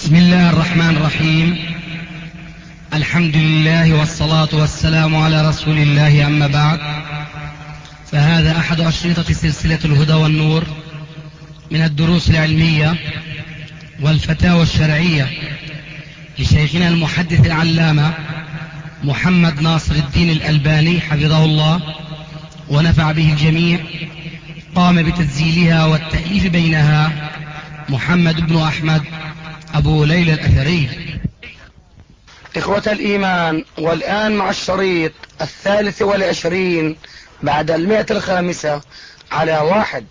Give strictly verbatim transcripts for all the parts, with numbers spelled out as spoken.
بسم الله الرحمن الرحيم. الحمد لله والصلاة والسلام على رسول الله، أما بعد، فهذا أحد أشرطة سلسلة الهدى والنور من الدروس العلمية والفتاوى الشرعية لشيخنا المحدث العلامة محمد ناصر الدين الألباني حفظه الله ونفع به الجميع. قام بتسجيلها والتأليف بينها محمد بن أحمد أبو ليلى الأثري. إخوة الإيمان، والآن مع الشريط الثالث والعشرين بعد المئة الخامسة على واحد.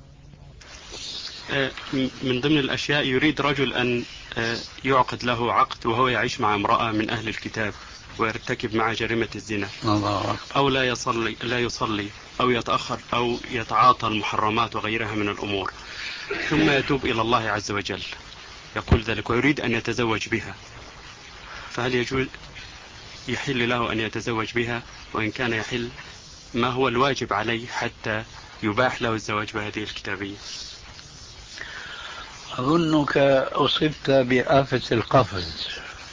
من ضمن الأشياء، يريد رجل أن يعقد له عقد وهو يعيش مع امرأة من أهل الكتاب ويرتكب مع جريمة الزنا، أو لا يصلي لا يصلي أو يتأخر أو يتعاطى المحرمات وغيرها من الأمور، ثم يتوب إلى الله عز وجل يقول ذلك ويريد أن يتزوج بها، فهل يجوز يحل له أن يتزوج بها؟ وإن كان يحل، ما هو الواجب عليه حتى يباح له الزواج بهذه الكتابية؟ أظنك أصبت بآفة القفز.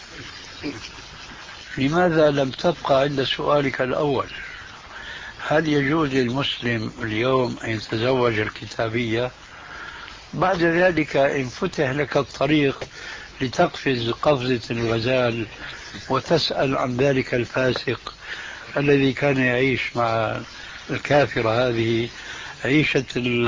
لماذا لم تبقى عند سؤالك الأول؟ هل يجوز للمسلم اليوم أن يتزوج الكتابية؟ بعد ذلك إن فتح لك الطريق لتقفز قفزة الغزال وتسأل عن ذلك الفاسق الذي كان يعيش مع الكافرة هذه عيشة ال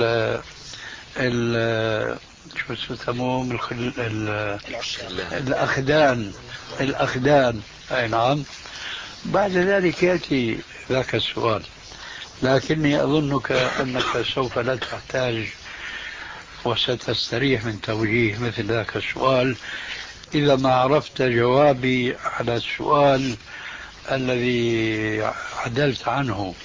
ال شو يسموهم الخل... ال... الأخدان الأخدان أي نعم، بعد ذلك يأتي ذاك السؤال. لكني أظنك أنك سوف لا تحتاج وستستريح من توجيه مثل ذاك السؤال إذا ما عرفت جوابي على السؤال الذي عدلت عنه.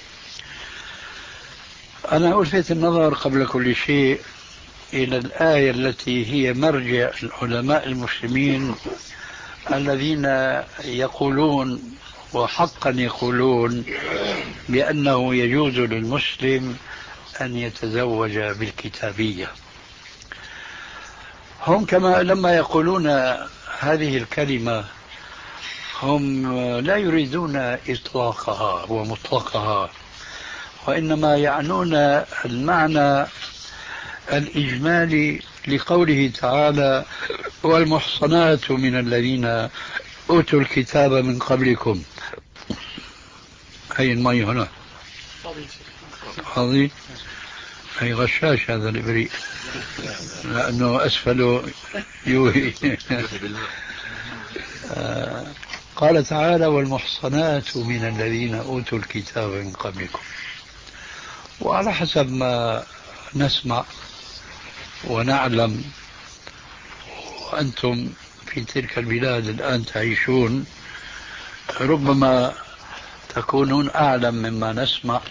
أنا ألفت النظر قبل كل شيء إلى الآية التي هي مرجع العلماء المسلمين الذين يقولون وحقا يقولون بأنه يجوز للمسلم أن يتزوج بالكتابية. هم كما لما يقولون هذه الكلمة هم لا يريدون إطلاقها ومطلقها، وإنما يعنون المعنى الإجمالي لقوله تعالى: والمحصنات من الذين أوتوا الكتاب من قبلكم. هاي المي هنا هذه هي غشاش هذا الإبريق لأنه أسفله يوهي. قال تعالى: والمحصنات من الذين أوتوا الكتاب من قبلكم. وعلى حسب ما نسمع ونعلم، وأنتم في تلك البلاد الآن تعيشون، ربما تكونون أعلم مما نسمع،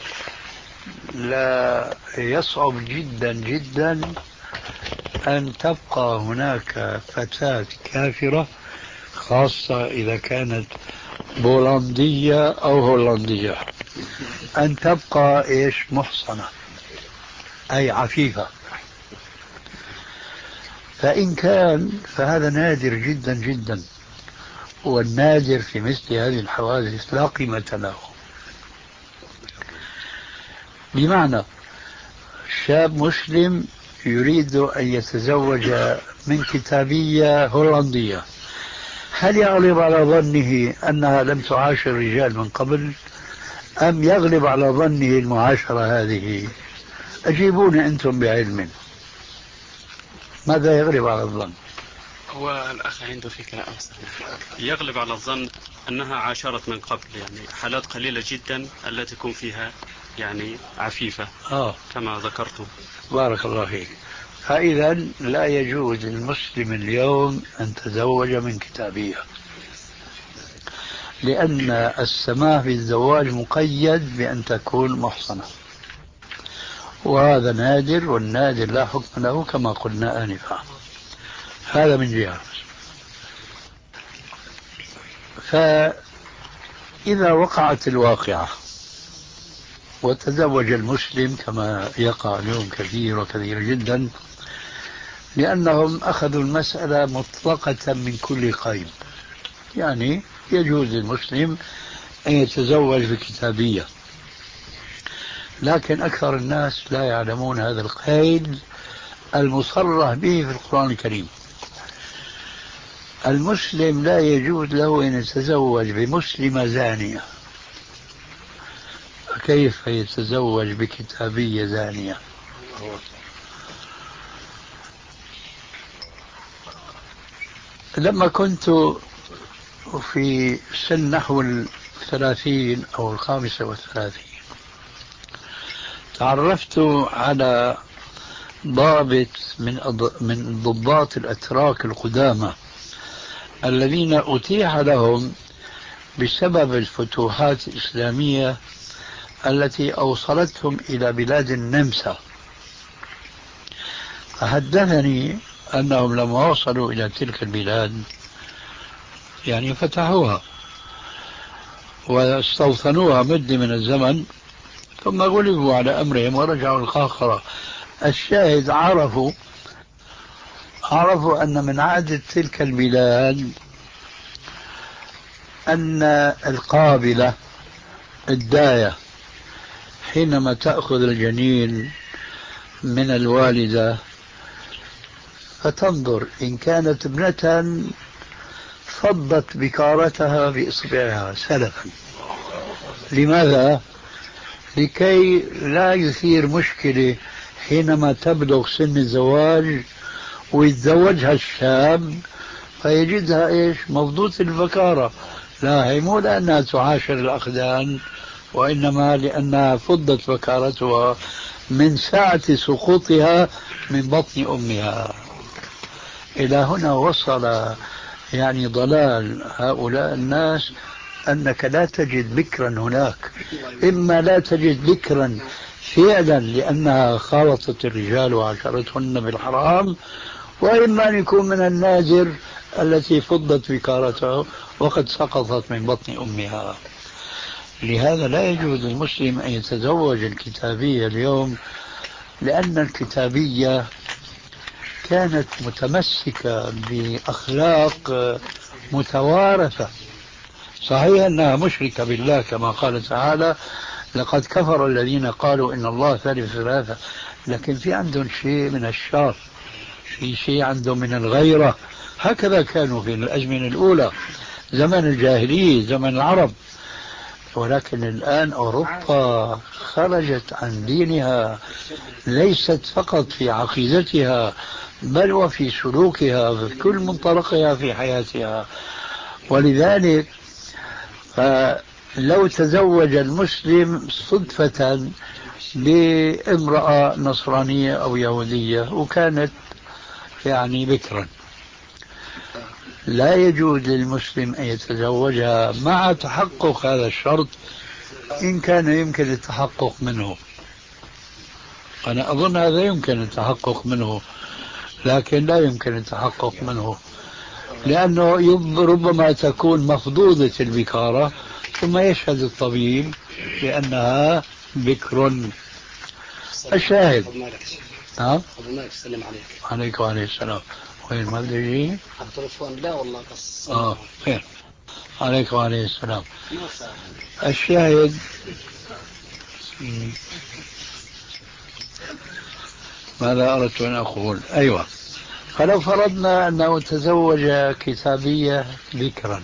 لا يصعب جدا جدا أن تبقى هناك فتاة كافرة، خاصة إذا كانت بولندية أو هولندية، أن تبقى إيش محصنة أي عفيفة. فإن كان فهذا نادر جدا جدا، والنادر في مثل هذه الحوادث لا قيمة له. بمعنى شاب مسلم يريد أن يتزوج من كتابية هولندية، هل يغلب على ظنه أنها لم تعاشر الرجال من قبل، أم يغلب على ظنه المعاشرة هذه؟ أجيبوني أنتم بعلم، ماذا يغلب على الظن؟ هو الأخ عنده فكرة أحسن. يغلب على الظن أنها عاشرت من قبل، يعني حالات قليلة جدا التي تكون فيها يعني عفيفة آه. كما ذكرتم. بارك الله فيك. فإذا لا يجوز للمسلم اليوم أن تزوج من كتابية، لأن السماح بالزواج مقيد بأن تكون محصنة، وهذا نادر، والنادر لا حكم له كما قلنا آنفا. هذا من جهة. فإذا وقعت الواقعة وتزوج المسلم كما يقع اليوم كثير وكثير جدا، لأنهم أخذوا المسألة مطلقة من كل قيد، يعني يجوز للمسلم أن يتزوج بكتابية، لكن أكثر الناس لا يعلمون هذا القيد المصرح به في القرآن الكريم. المسلم لا يجوز له أن يتزوج بمسلمة زانية، فكيف يتزوج بكتابية زانية؟ لما كنت في سن نحو الثلاثين أو الخامسة والثلاثين تعرفت على ضابط من من ضباط الأتراك القدامى الذين أتيح لهم بسبب الفتوحات الإسلامية التي أوصلتهم إلى بلاد النمسا. فحدثني أنهم لما وصلوا إلى تلك البلاد يعني فتحوها واستوطنوها مدة من الزمن، ثم غلبوا على أمرهم ورجعوا القاهرة. الشاهد عرفوا عرفوا أن من عادة تلك البلاد أن القابلة الداية حينما تأخذ الجنين من الوالدة فتنظر إن كانت ابنة فضت بكارتها بإصبعها سلفا. لماذا؟ لكي لا يثير مشكلة حينما تبلغ سن الزواج ويتزوجها الشاب فيجدها إيش مفضوط البكارة. لا، هي مو لأنها تعاشر الأخدان، وإنما لأنها فضت بكارتها من ساعة سقوطها من بطن أمها. إلى هنا وصل يعني ضلال هؤلاء الناس أنك لا تجد بكرا هناك، إما لا تجد بكرا فعلا لأنها خالطت الرجال وعاشرتهن بالحرام، وإما أن يكون من النادر التي فضت بكارتها وقد سقطت من بطن أمها. لهذا لا يجوز للمسلم أن يتزوج الكتابية اليوم، لأن الكتابية كانت متمسكة بأخلاق متوارثة. صحيح أنها مشركة بالله كما قال تعالى لقد كفر الذين قالوا إن الله ثالث ثلاثة، لكن في عندهم شيء من الشر، في شيء عندهم من الغيرة. هكذا كانوا في الأزمنة الأولى زمن الجاهلية زمن العرب. ولكن الآن أوروبا خرجت عن دينها، ليست فقط في عقيدتها بل وفي سلوكها في كل منطلقها في حياتها. ولذلك فلو تزوج المسلم صدفة بامرأة نصرانية أو يهودية وكانت يعني بكرا، لا يجوز للمسلم أن يتزوجها مع تحقق هذا الشرط إن كان يمكن التحقق منه. أنا أظن هذا يمكن التحقق منه، لكن لا يمكن التحقق منه لأنه ربما تكون مفضوضة البكارة ثم يشهد الطبيب بأنها بكر. الشاهد ها؟ أبو مالك سلم عليك. عليك وعليه السلام. وين ما بدي يجي؟ على التلفون. لا والله بس اه خير. عليك وعليه السلام. الشاهد ماذا أردت أن أقول؟ أيوة، فلو فرضنا أنه تزوج كتابية بكرا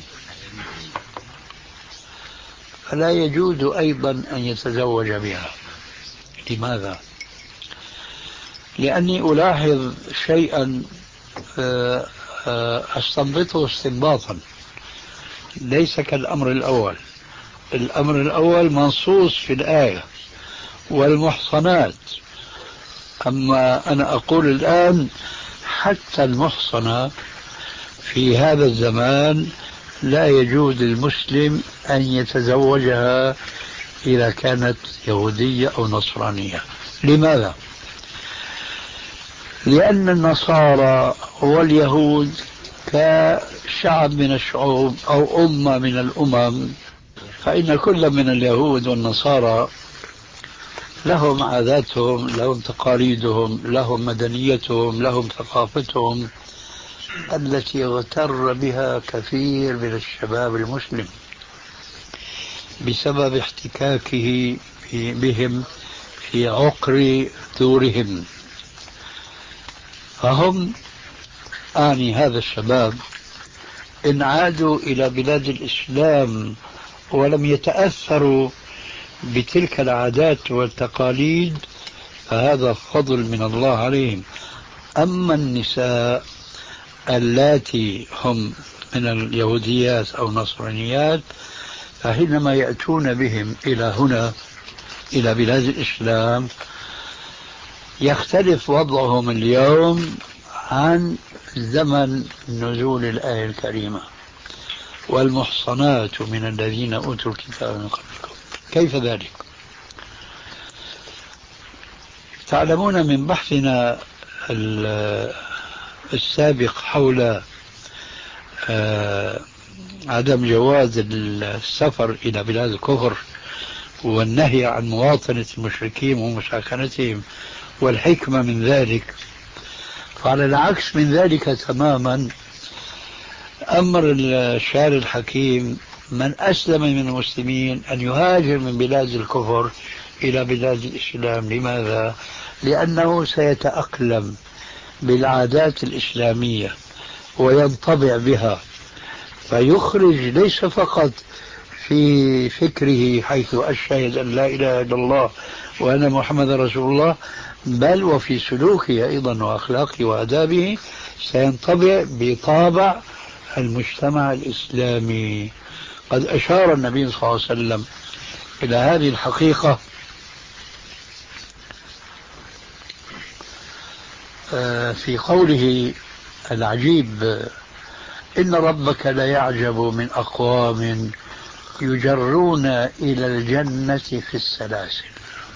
فلا يجوز أيضا أن يتزوج بها. لماذا؟ لأني ألاحظ شيئا أستنبطه استنباطا ليس كالأمر الأول. الأمر الأول منصوص في الآية والمحصنات، أما أنا أقول الآن حتى المحصنة في هذا الزمان لا يجوز للمسلم أن يتزوجها إذا كانت يهودية أو نصرانية. لماذا؟ لأن النصارى واليهود كشعب من الشعوب أو أمة من الأمم، فإن كل من اليهود والنصارى لهم عاداتهم، لهم تقاليدهم، لهم مدنيتهم، لهم ثقافتهم التي اغتر بها كثير من الشباب المسلم بسبب احتكاكه بهم في عقر دورهم. فهم أعني هذا الشباب إن عادوا إلى بلاد الإسلام ولم يتأثروا بتلك العادات والتقاليد فهذا فضل من الله عليهم. أما النساء اللاتي هم من اليهوديات أو النصرانيات فحينما يأتون بهم إلى هنا إلى بلاد الإسلام يختلف وضعهم اليوم عن زمن نزول الآية الكريمة والمحصنات من الذين أوتوا الكتاب من قبلكم. كيف ذلك؟ تعلمون من بحثنا السابق حول عدم جواز السفر إلى بلاد الكفر والنهي عن مواطنة المشركين ومساكنتهم والحكمة من ذلك، فعلى العكس من ذلك تماما أمر الشارع الحكيم من أسلم من المسلمين أن يهاجر من بلاد الكفر إلى بلاد الإسلام. لماذا؟ لأنه سيتأقلم بالعادات الإسلامية وينطبع بها، فيخرج ليس فقط في فكره حيث أشهد أن لا إله إلا الله وأن محمد رسول الله، بل وفي سلوكه أيضا وأخلاقه وآدابه سينطبع بطابع المجتمع الإسلامي. قد أشار النبي صلى الله عليه وسلم إلى هذه الحقيقة في قوله العجيب: إن ربك ليعجب من أقوام يجرون إلى الجنة في السلاسل.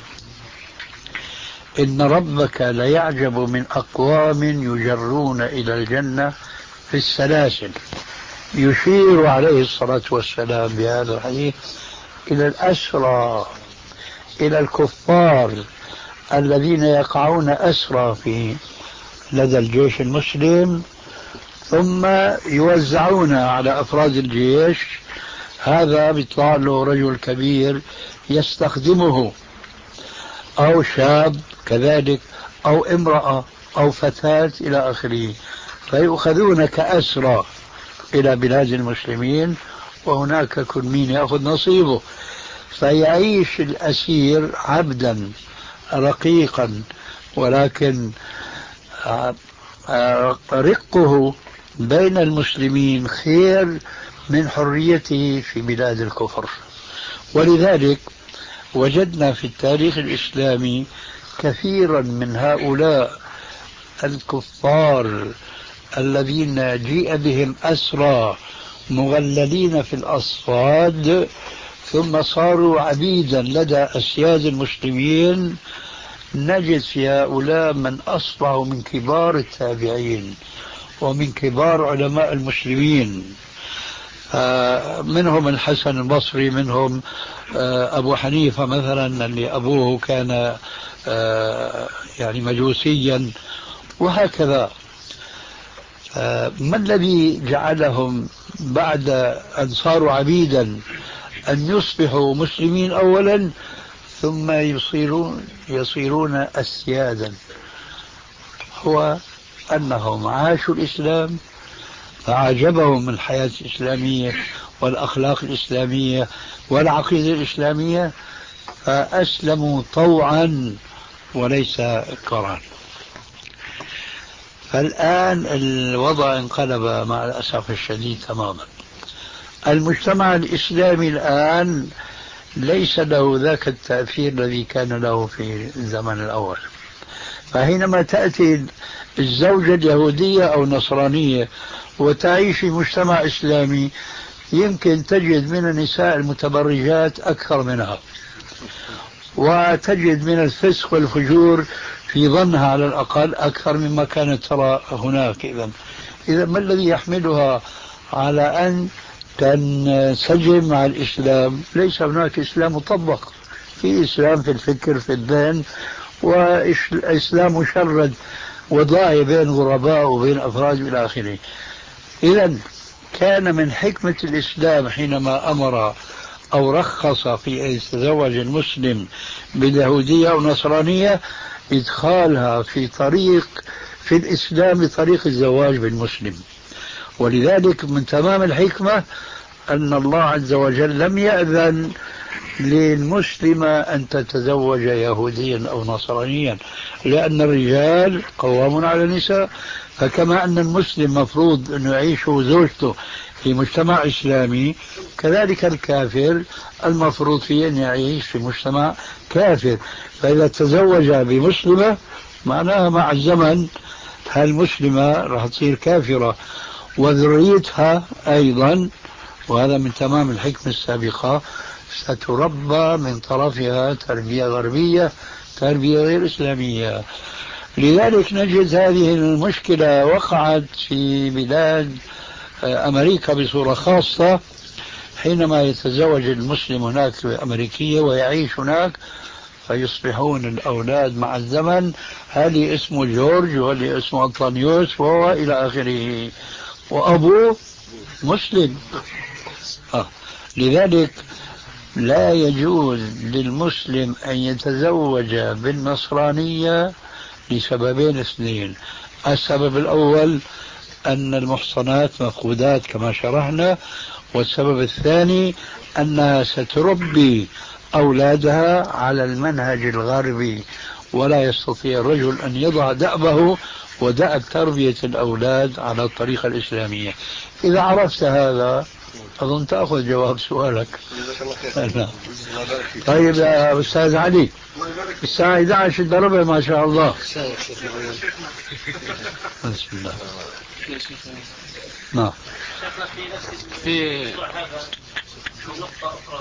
إن ربك ليعجب من أقوام يجرون إلى الجنة في السلاسل. يشير عليه الصلاة والسلام بهذا الحديث إلى الأسرى، إلى الكفار الذين يقعون أسرى في لدى الجيش المسلم ثم يوزعون على أفراد الجيش. هذا بيطلع له رجل كبير يستخدمه أو شاب كذلك أو امرأة أو فتاة إلى آخره، فيؤخذون كأسرى إلى بلاد المسلمين، وهناك كل مين يأخذ نصيبه، فيعيش الأسير عبدا رقيقا، ولكن رقه بين المسلمين خير من حريته في بلاد الكفر. ولذلك وجدنا في التاريخ الإسلامي كثيرا من هؤلاء الكفار الذين جيء بهم أسرى مغللين في الأصفاد ثم صاروا عبيدا لدى أسياد المسلمين. نجد في هؤلاء من أصبحوا من كبار التابعين ومن كبار علماء المسلمين، منهم الحسن البصري، منهم أبو حنيفة مثلا اللي أبوه كان يعني مجوسيا، وهكذا. ما الذي جعلهم بعد أن صاروا عبيدا أن يصبحوا مسلمين أولا ثم يصيرون يصيرون أسيادا؟ هو أنهم عاشوا الإسلام فعجبهم الحياة الإسلامية والأخلاق الإسلامية والعقيدة الإسلامية فأسلموا طوعا وليس كرها. فالآن الوضع انقلب مع الأسف الشديد تماما. المجتمع الإسلامي الآن ليس له ذاك التأثير الذي كان له في الزمن الأول. فحينما تأتي الزوجة اليهودية أو النصرانية وتعيش في مجتمع إسلامي يمكن تجد من النساء المتبرجات أكثر منها، وتجد من الفسق والفجور في ظنها على الأقل أكثر مما كانت ترى هناك. إذن إذا ما الذي يحملها على أن تنسجم مع الإسلام؟ ليس هناك إسلام مطبق، في إسلام في الفكر في الذهن، وإسلام مشرد وضاعي بين غرباء وبين أفراد إلى آخره. إذا كان من حكمة الإسلام حينما أمر أو رخص في أن يتزوج المسلم باليهودية أو نصرانية إدخالها في طريق في الإسلام بطريق الزواج بالمسلم. ولذلك من تمام الحكمة أن الله عز وجل لم يأذن للمسلمة أن تتزوج يهوديا أو نصرانيا، لأن الرجال قوامون على النساء. فكما أن المسلم مفروض أن يعيش زوجته في مجتمع إسلامي، كذلك الكافر المفروض فيه أن يعيش في مجتمع كافر. فإذا تزوج بمسلمة معناها مع الزمن هالمسلمة راح تصير كافرة، وذريتها أيضا، وهذا من تمام الحكمة السابقة، ستربى من طرفها تربية غربية، تربية غير إسلامية. لذلك نجد هذه المشكلة وقعت في بلاد أمريكا بصورة خاصة، حينما يتزوج المسلم هناك أمريكية ويعيش هناك، فيصبحون الأولاد مع الزمن هذه اسمه جورج وهذه اسمه أنطونيوس وهو إلى آخره، وأبوه مسلم. آه. لذلك لا يجوز للمسلم أن يتزوج بالنصرانية لسببين اثنين. السبب الأول أن المحصنات مفقودات كما شرحنا، والسبب الثاني أنها ستربي أولادها على المنهج الغربي، ولا يستطيع الرجل أن يضع دأبه ودأب تربية الأولاد على الطريقة الإسلامية. إذا عرفت هذا أظن تأخذ جواب سؤالك. طيب يا أستاذ علي، الساعة إحدى عشر ضربة ما شاء الله. بسم الله. نعم. في نقطة أخرى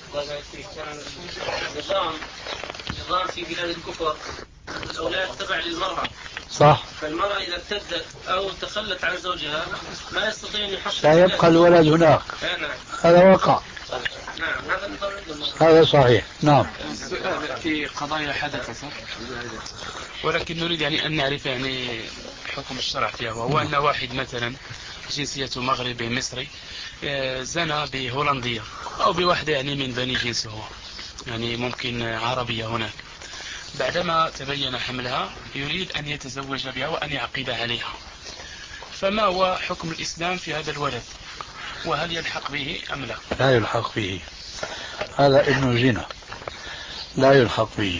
نظام نظام في بلاد الكفر الأولاد تبع للمرأة. صح. فالمرأة إذا ارتدت أو تخلت عن زوجها ما يستطيع أن يحصل. لا يبقى الولد هناك. هذا وقع. نعم هذا النظام. هذا صحيح. نعم. السؤال في قضايا حدثت، ولكن نريد يعني أن نعرف يعني حكم الشرع فيها، وهو أن واحد مثلا جنسيته مغربي مصري زنى بهولندية أو بواحدة يعني من بني جنسه، يعني ممكن عربية هناك. بعدما تبين حملها يريد أن يتزوج بها وأن يعقد عليها، فما هو حكم الإسلام في هذا الولد؟ وهل يلحق به أم لا؟ لا يلحق به، هذا ابن زنا، لا يلحق به.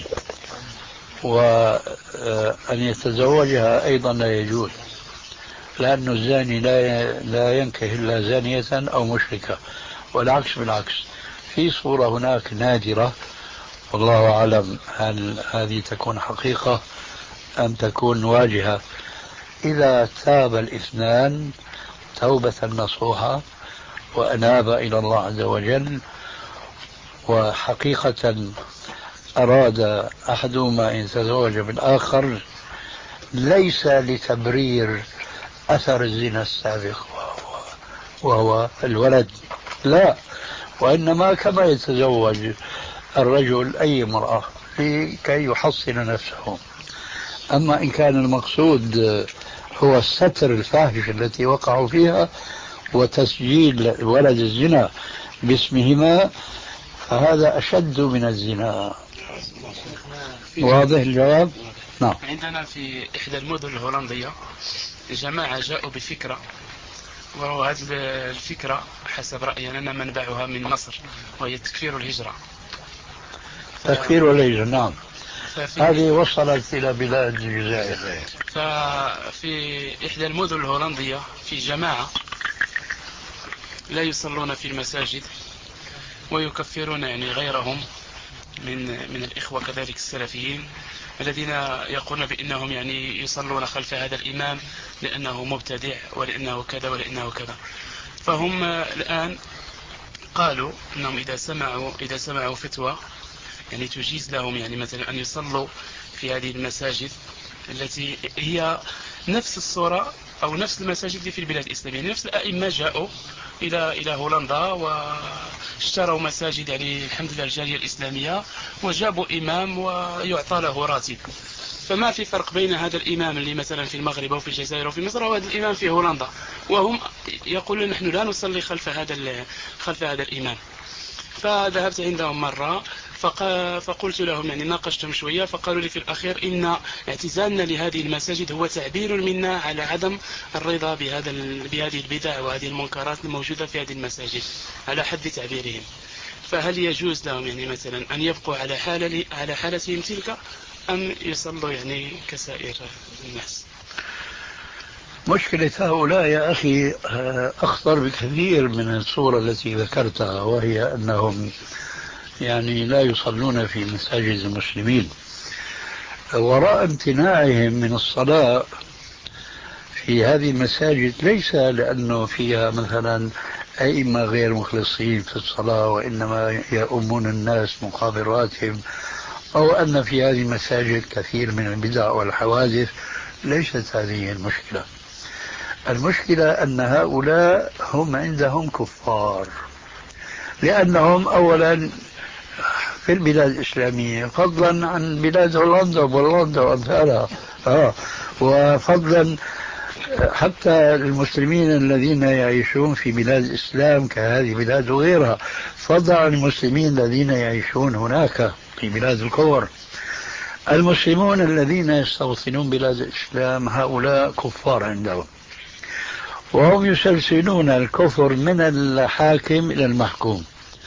وأن يتزوجها أيضا لا يجوز، لأن الزاني لا لا ينكح إلا زانية أو مشركة، والعكس بالعكس. في صورة هناك نادرة والله أعلم هل هذه تكون حقيقة أم تكون واجهة، إذا تاب الاثنان توبة نصوحة وأناب إلى الله عز وجل، وحقيقة أراد أحدهما أن يتزوج بالآخر ليس لتبرير أثر الزنا السابق وهو الولد، لا، وإنما كما يتزوج الرجل أي امرأة لكي يحصن نفسه. أما إن كان المقصود هو الستر الفاحش التي وقعوا فيها وتسجيل ولد الزنا باسمهما، فهذا أشد من الزنا. واضح الجواب؟ نعم. عندنا في إحدى المدن الهولندية جماعة جاءوا بفكرة، وهذه الفكرة حسب رأينا منبعها من مصر، وهي تكفير الهجرة. تكفير الهجرة، نعم. هذه وصلت إلى بلاد الجزائر. ففي إحدى المدن الهولندية في جماعة لا يصلون في المساجد ويكفرون يعني غيرهم من من الإخوة كذلك السلفيين الذين يقولون بأنهم يعني يصلون خلف هذا الإمام لأنه مبتدع ولأنه كذا ولأنه كذا. فهم الآن قالوا أنهم إذا سمعوا إذا سمعوا فتوى يعني تجيز لهم يعني مثلا أن يصلوا في هذه المساجد التي هي نفس الصورة أو نفس المساجد اللي في البلاد الإسلامية. نفس الأئمة جاءوا إلى إلى هولندا واشتروا مساجد، يعني الحمد لله الجالية الإسلامية، وجابوا إمام ويعطى له راتب. فما في فرق بين هذا الإمام اللي مثلا في المغرب أو في الجزائر أو في مصر وهذا الإمام في هولندا، وهم يقولون نحن لا نصلي خلف هذا خلف هذا الإمام. فذهبت عندهم مرة فقلت لهم، يعني ناقشتهم شوية، فقالوا لي في الأخير إن اعتزالنا لهذه المساجد هو تعبير منا على عدم الرضا بهذا بهذه البدع وهذه المنكرات الموجودة في هذه المساجد على حد تعبيرهم. فهل يجوز لهم يعني مثلا أن يبقوا على حال على حالتهم تلك، أم يصلوا يعني كسائر الناس؟ مشكلة هؤلاء يا أخي أخطر بكثير من الصورة التي ذكرتها، وهي أنهم يعني لا يصلون في مساجد المسلمين. وراء امتناعهم من الصلاة في هذه المساجد ليس لأنه فيها مثلا أئمة غير مخلصين في الصلاة وإنما يؤمون الناس مقابل راتب، أو أن في هذه المساجد كثير من البدع والحوادث. ليست هذه المشكلة. المشكلة أن هؤلاء هم عندهم كفار، لأنهم أولا في البلاد الإسلامية، فضلا عن بلاد هولندا وبولندا وأمثالها، آه وفضلا حتى المسلمين الذين يعيشون في بلاد الإسلام كهذه بلاد وغيرها، فضلا عن المسلمين الذين يعيشون هناك في بلاد الكفر. المسلمون الذين يستوطنون بلاد الإسلام هؤلاء كفار عندهم، وهم يسلسلون الكفر من الحاكم إلى المحكوم،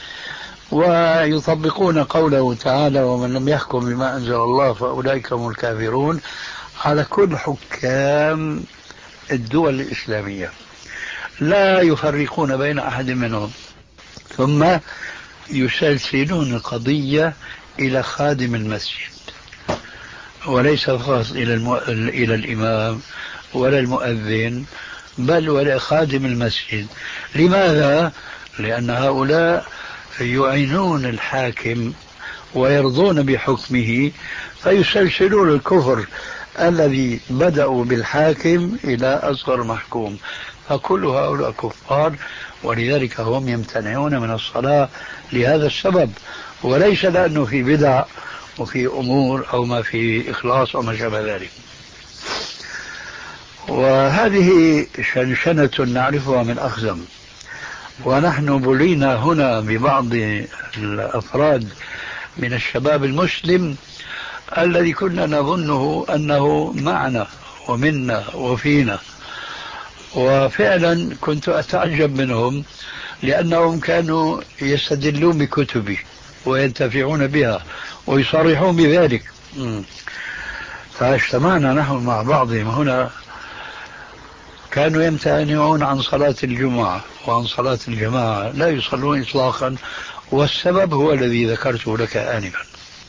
ويطبقون قوله تعالى: ومن لم يحكم بما أنزل الله فأولئك هم الكافرون، على كل حكام الدول الإسلامية، لا يفرقون بين أحد منهم. ثم يسلسلون القضية إلى خادم المسجد، وليس خاص إلى, المو... إلى الإمام ولا المؤذن، بل ولا خادم المسجد. لماذا؟ لأن هؤلاء يعينون الحاكم ويرضون بحكمه، فيسلسلون الكفر الذي بدأوا بالحاكم إلى أصغر محكوم، فكل هؤلاء كفار. ولذلك هم يمتنعون من الصلاة لهذا السبب، وليس لأنه في بدع وفي أمور أو ما في إخلاص أو ما شابه ذلك. وهذه شنشنة نعرفها من أخزم، ونحن بلينا هنا ببعض الأفراد من الشباب المسلم الذي كنا نظنه أنه معنا ومنا وفينا، وفعلا كنت أتعجب منهم، لأنهم كانوا يستدلون بكتبي وينتفعون بها ويصرحون بذلك. فاجتمعنا نحن مع بعضهم هنا، كانوا يمتنعون عن صلاة الجمعة وعن صلاة الجماعة، لا يصلون إطلاقا، والسبب هو الذي ذكرته لك آنفا.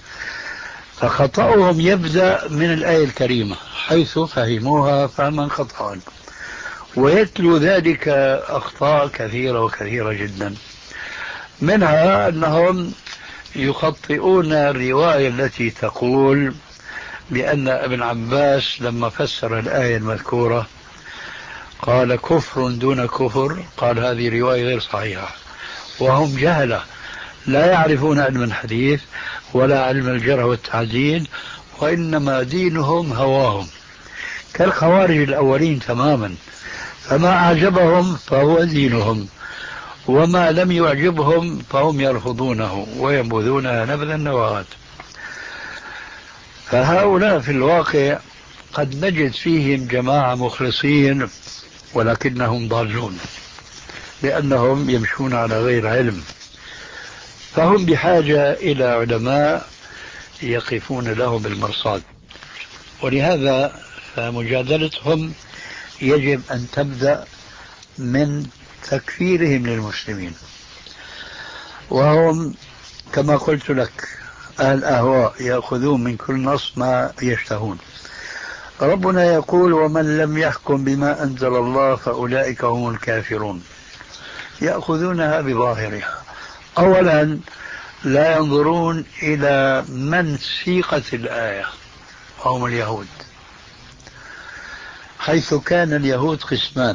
فخطأهم يبدأ من الآية الكريمة حيث فهموها فهما خطأ، ويتلو ذلك أخطاء كثيرة وكثيرة جدا. منها أنهم يخطئون الرواية التي تقول بأن ابن عباس لما فسر الآية المذكورة قال كفر دون كفر، قال هذه رواية غير صحيحة. وهم جهلة لا يعرفون علم الحديث ولا علم الجرح والتعديل، وإنما دينهم هواهم كالخوارج الأولين تماما، فما أعجبهم فهو دينهم، وما لم يعجبهم فهم يرفضونه وينبذونها نبذ النواة. فهؤلاء في الواقع قد نجد فيهم جماعة مخلصين، ولكنهم ضالون لأنهم يمشون على غير علم، فهم بحاجة إلى علماء يقفون لهم بالمرصاد. ولهذا فمجادلتهم يجب أن تبدأ من تكفيرهم للمسلمين، وهم كما قلت لك أهل أهواء يأخذون من كل نص ما يشتهون. ربنا يقول ومن لم يحكم بما أنزل الله فأولئك هم الكافرون، يأخذونها بظاهرها. أولا لا ينظرون إلى من سيقت الآية وهم اليهود، حيث كان اليهود قسمان: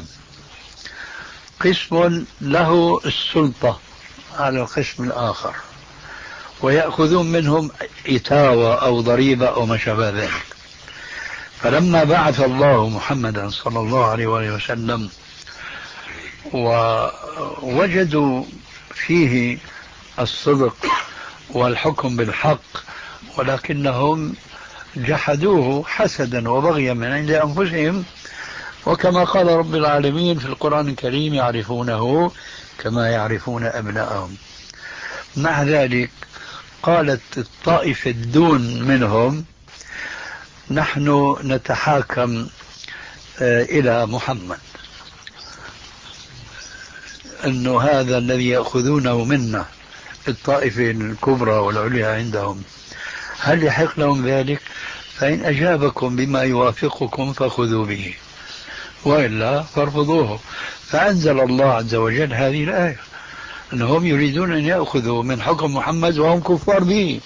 قسم له السلطة على القسم الآخر ويأخذون منهم إتاوة أو ضريبة أو ما شابه ذلك. فلما بعث الله محمدا صلى الله عليه وسلم ووجدوا فيه الصدق والحكم بالحق، ولكنهم جحدوه حسدا وبغيا من عند أنفسهم، وكما قال رب العالمين في القرآن الكريم: يعرفونه كما يعرفون أبناءهم. مع ذلك قالت الطائفة الدون منهم: نحن نتحاكم إلى محمد، أنه هذا الذي يأخذونه منا الطائفة الكبرى والعليا عندهم، هل يحق لهم ذلك؟ فإن أجابكم بما يوافقكم فخذوا به، وإلا فارفضوه. فأنزل الله عز وجل هذه الآية أنهم يريدون أن يأخذوا من حكم محمد وهم كفار به.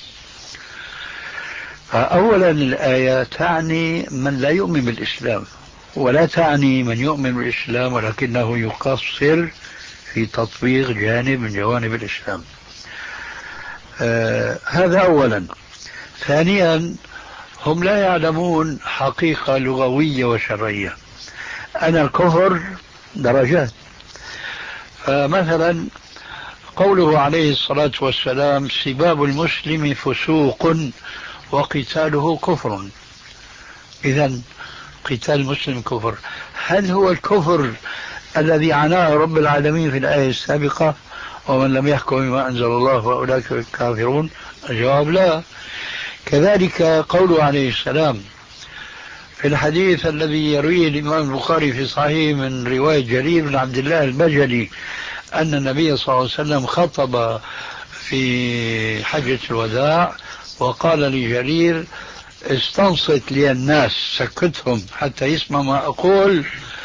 فأولا الآية تعني من لا يؤمن بالإسلام، ولا تعني من يؤمن بالإسلام ولكنه يقصر في تطبيق جانب من جوانب الإسلام. آه هذا أولا. ثانيا هم لا يعلمون حقيقة لغوية وشرعية. أنا الكفر درجات. فمثلا قوله عليه الصلاة والسلام: سباب المسلم فسوق وقتاله كفر. إذن قتال المسلم كفر. هل هو الكفر الذي عناه رب العالمين في الآية السابقة: ومن لم يحكم بما أنزل الله فأولئك الكافرون؟ الجواب لا. كذلك قوله عليه السلام في الحديث الذي يرويه الإمام البخاري في صحيح من رواية جرير بن عبد الله البجلي أن النبي صلى الله عليه وسلم خطب في حجة الوداع وقال لجرير: استنصت لي الناس، سكتهم حتى يسمع ما أقول.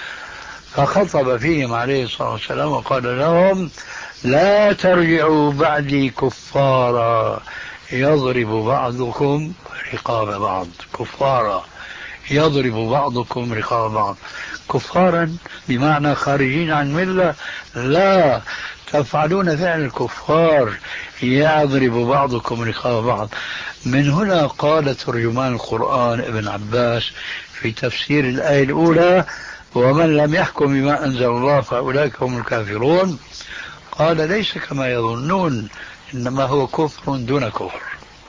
فخطب فيهم عليه الصلاة والسلام وقال لهم: لا ترجعوا بعدي كفارا يضرب بعضكم رقاب بعض. كفارا يضرب بعضكم رقاب بعض. كفارا بمعنى خارجين عن ملة؟ لا، تفعلون فعل الكفار، يضرب بعضكم رقاب بعض. من هنا قال ترجمان القرآن ابن عباس في تفسير الآية الأولى: ومن لم يحكم بما أنزل الله فأولئك هم الكافرون، قال: ليس كما يظنون، إنما هو كفر دون كفر.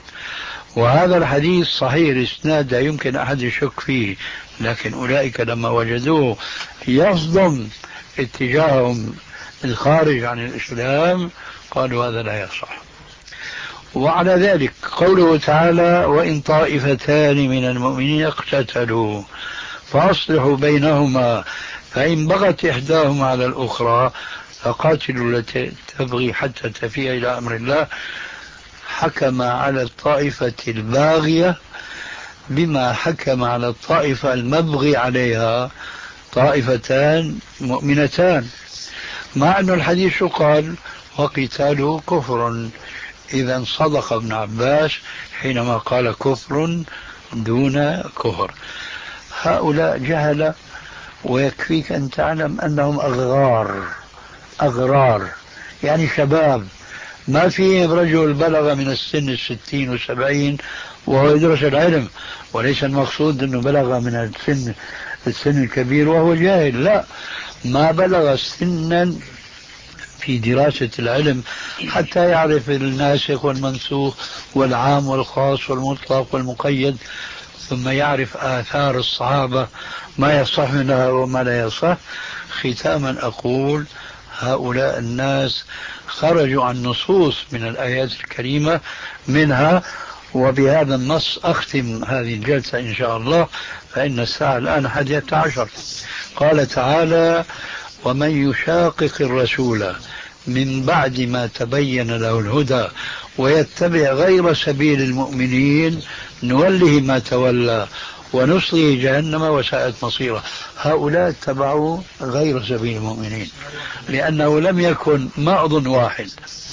وهذا الحديث صحيح الإسناد، لا يمكن أحد يشك فيه، لكن أولئك لما وجدوه يصدم اتجاههم الخارج عن الإسلام قالوا هذا لا يصح. وعلى ذلك قوله تعالى: وإن طائفتان من المؤمنين اقتتلوا فأصلحوا بينهما فإن بغت إحداهما على الأخرى فقاتلوا التي تبغي حتى تفيء إلى أمر الله. حكم على الطائفة الباغية بما حكم على الطائفة المبغي عليها، طائفتان مؤمنتان، مع أن الحديث قال: وقتاله كفر. إذا صدق ابن عباس حينما قال كفر دون كفر. هؤلاء جهل، ويكفيك أن تعلم أنهم أغرار. أغرار يعني شباب، ما فيهم رجل بلغ من السن الستين والسبعين وهو يدرس العلم، وليس المقصود أنه بلغ من السن السن الكبير وهو جاهل، لا، ما بلغ سنا في دراسة العلم حتى يعرف الناسخ والمنسوخ والعام والخاص والمطلق والمقيد، ثم يعرف آثار الصحابة ما يصح منها وما لا يصح. ختاما أقول: هؤلاء الناس خرجوا عن نصوص من الآيات الكريمة منها. وبهذا النص أختم هذه الجلسة إن شاء الله، فإن الساعة الآن حادية عشر. قال تعالى: ومن يشاقق الرسول من بعد ما تبين له الهدى ويتبع غير سبيل المؤمنين نوله ما تولى ونصله جهنم وساءت مصيره. هؤلاء اتبعوا غير سبيل المؤمنين لأنه لم يكن معض واحد.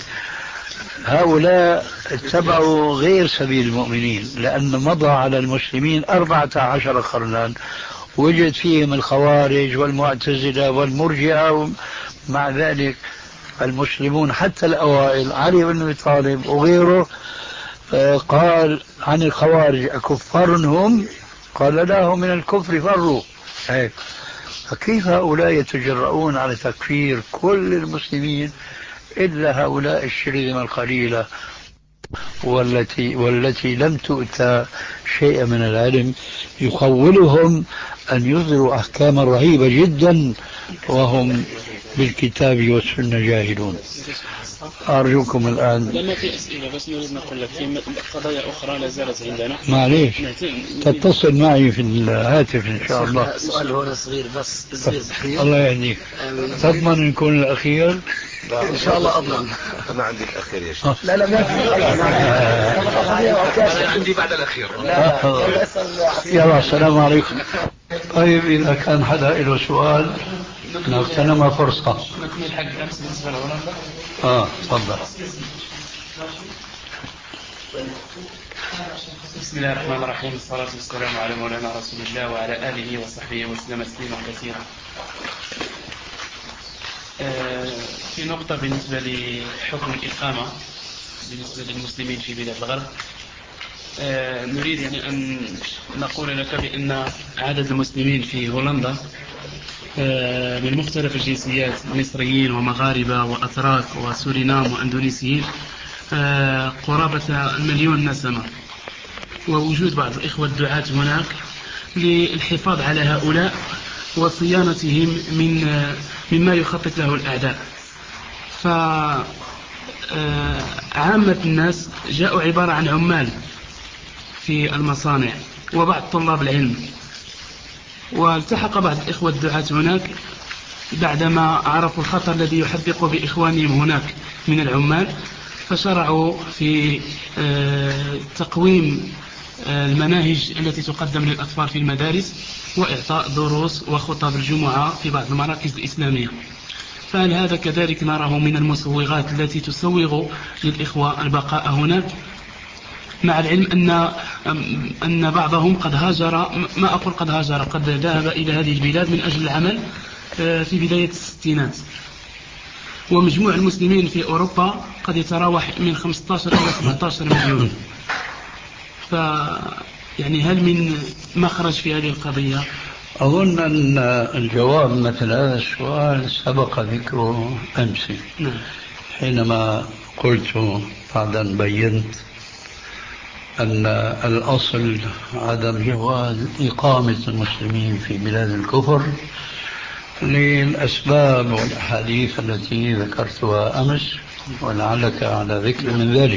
هؤلاء اتبعوا غير سبيل المؤمنين لأن مضى على المسلمين أربعة عشر قرنا، وجد فيهم الخوارج والمعتزلة والمرجئة، مع ذلك المسلمون حتى الأوائل علي بن أبي طالب وغيره قال عن الخوارج أكفار هم؟ قال لا، هم من الكفر فروا. هيك. فكيف هؤلاء يتجرؤون على تكفير كل المسلمين إلا هؤلاء الشرذمة القليلة والتي والتي لم تؤتى شيئا من العلم يخولهم أن يظهروا أحكاما رهيبة جدا وهم بالكتاب والسنة جاهلون. أرجوكم الآن. لما في أسئلة بس نريد نقول لك في قضايا أخرى لا زالت عندنا. معليش تتصل معي في الهاتف إن شاء الله. سؤال هون صغير بس صغير. الله يهديك. تضمن أن يكون الأخير؟ إن شاء الله أضمن. أنا عندي الأخير يا شيخ. لا لا ما في. عندي بعد الأخير. يلا السلام عليكم. طيب إذا كان حدا له سؤال نغتنم فرصة. نكمل حق أمس بالنسبة لهولندا. آه تفضل. بسم الله الرحمن الرحيم، الصلاة والسلام على مولانا رسول الله وعلى آله وصحبه وسلم تسليما كثيرا. في نقطة بالنسبة لحكم الإقامة بالنسبة للمسلمين في بلاد الغرب، نريد يعني أن نقول لك بأن عدد المسلمين في هولندا من مختلف الجنسيات، مصريين ومغاربة وأتراك وسورينام وأندونيسيين، قرابة المليون نسمة. ووجود بعض الإخوة الدعاة هناك للحفاظ على هؤلاء وصيانتهم من مما يخطط له الأعداء. فعامة الناس جاءوا عبارة عن عمال في المصانع وبعض طلاب العلم. والتحق بعض الإخوة الدعاة هناك بعدما عرفوا الخطر الذي يحدق بإخوانهم هناك من العمال، فشرعوا في تقويم المناهج التي تقدم للأطفال في المدارس وإعطاء دروس وخطب الجمعة في بعض المراكز الإسلامية. فهل هذا كذلك نراه من المسوغات التي تسوغ للإخوة البقاء هناك، مع العلم أن أن بعضهم قد هاجر، ما أقول قد هاجر، قد ذهب إلى هذه البلاد من أجل العمل في بداية الستينات، ومجموع المسلمين في أوروبا قد يتراوح من خمسة عشر إلى سبعة عشر مليون. ف يعني هل من مخرج في هذه القضية؟ أظن أن الجواب مثل هذا السؤال سبق ذكره أمس. نعم. حينما قلت بعد أن بينت أن الأصل عدم جواز إقامة المسلمين في بلاد الكفر للأسباب والأحاديث التي ذكرتها أمس، ولعلك على ذكر من ذلك.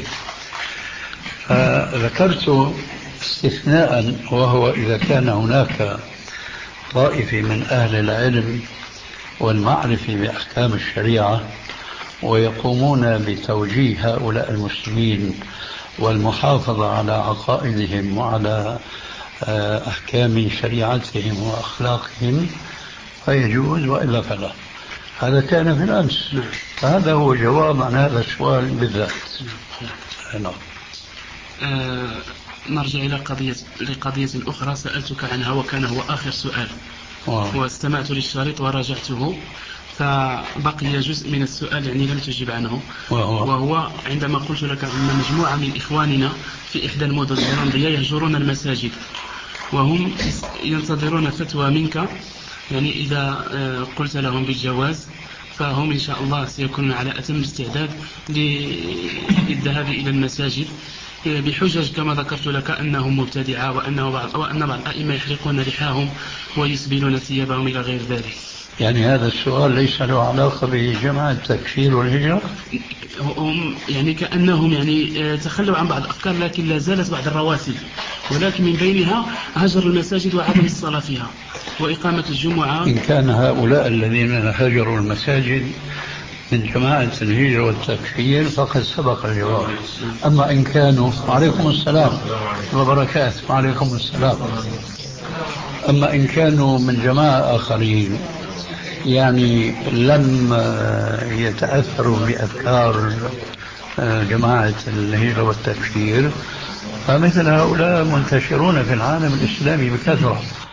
فذكرت استثناء، وهو إذا كان هناك طائفة من أهل العلم والمعرفة بأحكام الشريعة ويقومون بتوجيه هؤلاء المسلمين والمحافظة على عقائدهم وعلى أحكام شريعتهم وأخلاقهم فيجوز، وإلا فلا. هذا كان في الأمس. هذا هو جواب عن هذا السؤال بالذات. نعم. آه نرجع إلى قضية لقضية أخرى سألتك عنها وكان هو آخر سؤال. واو. واستمعت للشريط وراجعته، فبقي جزء من السؤال يعني لم تجب عنه. واو. وهو عندما قلت لك أن مجموعة من إخواننا في إحدى المدن الهولندية يهجرون المساجد وهم ينتظرون فتوى منك، يعني إذا قلت لهم بالجواز فهم إن شاء الله سيكونون على أتم استعداد للذهاب إلى المساجد بحجج كما ذكرت لك أنهم مبتدعة وأنه بعض وأن بعض الأئمة يحرقون لحاهم ويسبلون ثيابهم إلى غير ذلك. يعني هذا السؤال ليس له علاقة بجماعة التكفير والهجرة؟ هم يعني كأنهم يعني تخلوا عن بعض الأفكار، لكن لا زالت بعض الرواسب، ولكن من بينها هجر المساجد وعدم الصلاة فيها وإقامة الجمعة. إن كان هؤلاء الذين هجروا المساجد من جماعة الهجرة والتكفير فقد سبق الجواب. أما إن كانوا وعليكم السلام وبركاته وعليكم السلام أما إن كانوا من جماعة آخرين يعني لم يتأثروا بأفكار جماعة الهجرة والتكفير فمثل هؤلاء منتشرون في العالم الإسلامي بكثرة.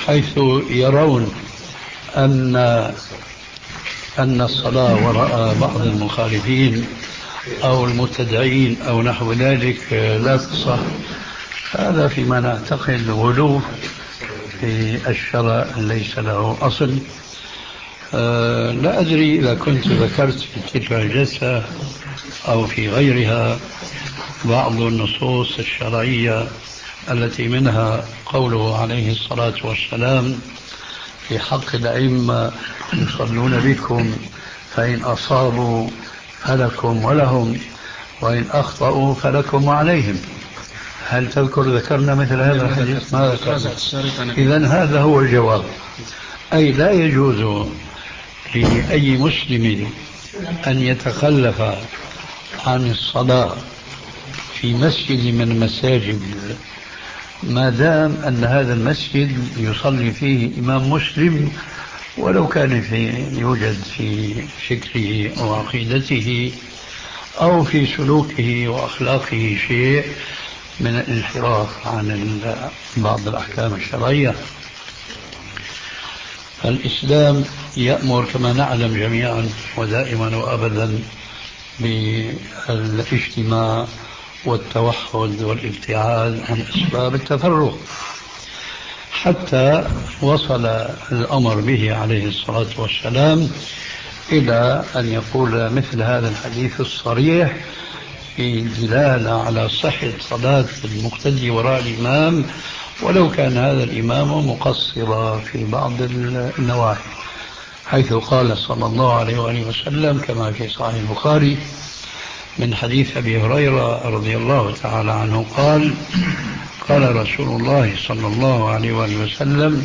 حيث يرون أن أن الصلاة وراء بعض المخالفين أو المبتدعين أو نحو ذلك لا تصح. هذا فيما نعتقد غلو في الشرع ليس له أصل. أه لا أدري إذا كنت ذكرت في تلك الجلسة أو في غيرها بعض النصوص الشرعية التي منها قوله عليه الصلاة والسلام في حق الأئمة يصلون بكم فإن أصابوا فلكم ولهم وإن أخطأوا فلكم وعليهم. هل تذكر ذكرنا مثل هذا الحديث؟ ما ذكرنا. إذن هذا هو الجواب، أي لا يجوز لأي مسلم أن يتخلف عن الصلاة في مسجد من المساجد ما دام أن هذا المسجد يصلي فيه إمام مسلم، ولو كان في يوجد في فكره أو عقيدته أو في سلوكه وأخلاقه شيء من الانحراف عن بعض الأحكام الشرعية. الإسلام يأمر كما نعلم جميعا ودائما وأبدا بالاجتماع والتوحد والابتعاد عن أسباب التفرق، حتى وصل الأمر به عليه الصلاة والسلام إلى أن يقول مثل هذا الحديث الصريح في دلالة على صحة صلاة المقتدي وراء الإمام ولو كان هذا الإمام مقصرا في بعض النواحي، حيث قال صلى الله عليه وآله وسلم كما في صحيح البخاري من حديث أبي هريرة رضي الله تعالى عنه قال قال رسول الله صلى الله عليه وآله وسلم